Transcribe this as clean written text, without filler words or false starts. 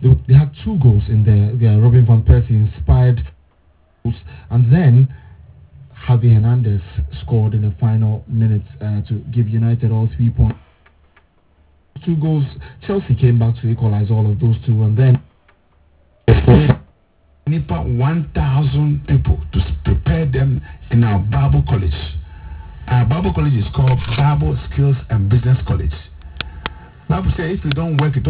They had 2 goals in there. Robin van Persie inspired goals, and then Javi Hernandez scored in the final minutes to give United all 3 points. 2 goals. Chelsea came back to equalize all of those two, and then Nipa 1,000 people to prepare them in our Bible college. Our Bible college is called Bible Skills and Business College. Bible says if you don't work, you don't